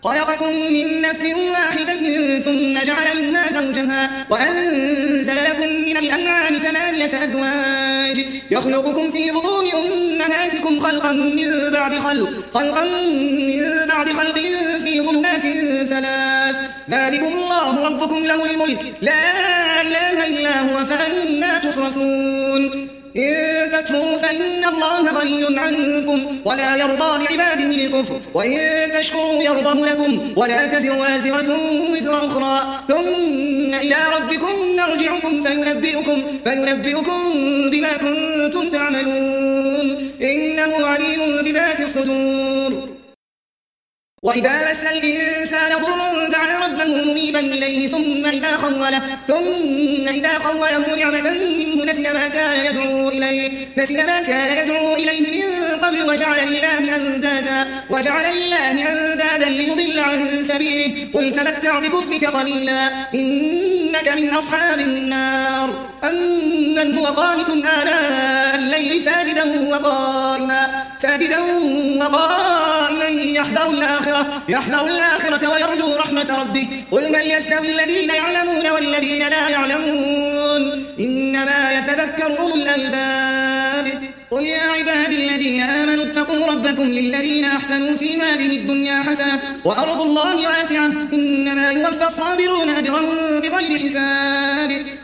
خلقكم من نفس واحدة ثم جعل منها زوجها وأنزل لكم من الأنعام 8 أزواج يخلقكم في بطون أمهاتكم خلقا من بعد خلق في ظلمات 3 ذلكم الله ربكم له الملك لا إله إلا هو فأنى تصرفون إن تكفروا فإن الله غني عنكم ولا يرضى لعباده الكفر وإن تشكروا يرضه لكم ولا تزر وازرة وزر أخرى ثم إلى ربكم مرجعكم فينبئكم بما كنتم تعملون إنه عليم بذات الصدور. وإذا مس الإنسان ضر دعا ربه منيبا إليه ثم إذا خوله نعمة منه نسي ما كان يدعو إليه من قبل وجعل لله أندادا ليضل عن سبيله قل تمتع بكفرك قليلا إنك من أصحاب النار. أمن هو قانت آناء الليل ساجدا وقائما يحذر الآخرة ويرجو رحمة ربه قل من يستوي الذين يعلمون والذين لا يعلمون إنما يتذكر أولو الألباب. قل يا عبادي الذين آمنوا اتقوا ربكم للذين أحسنوا في هذه الدنيا حسنة وأرض الله واسعة إنما يوفى الصابرون أجرا بغير حساب.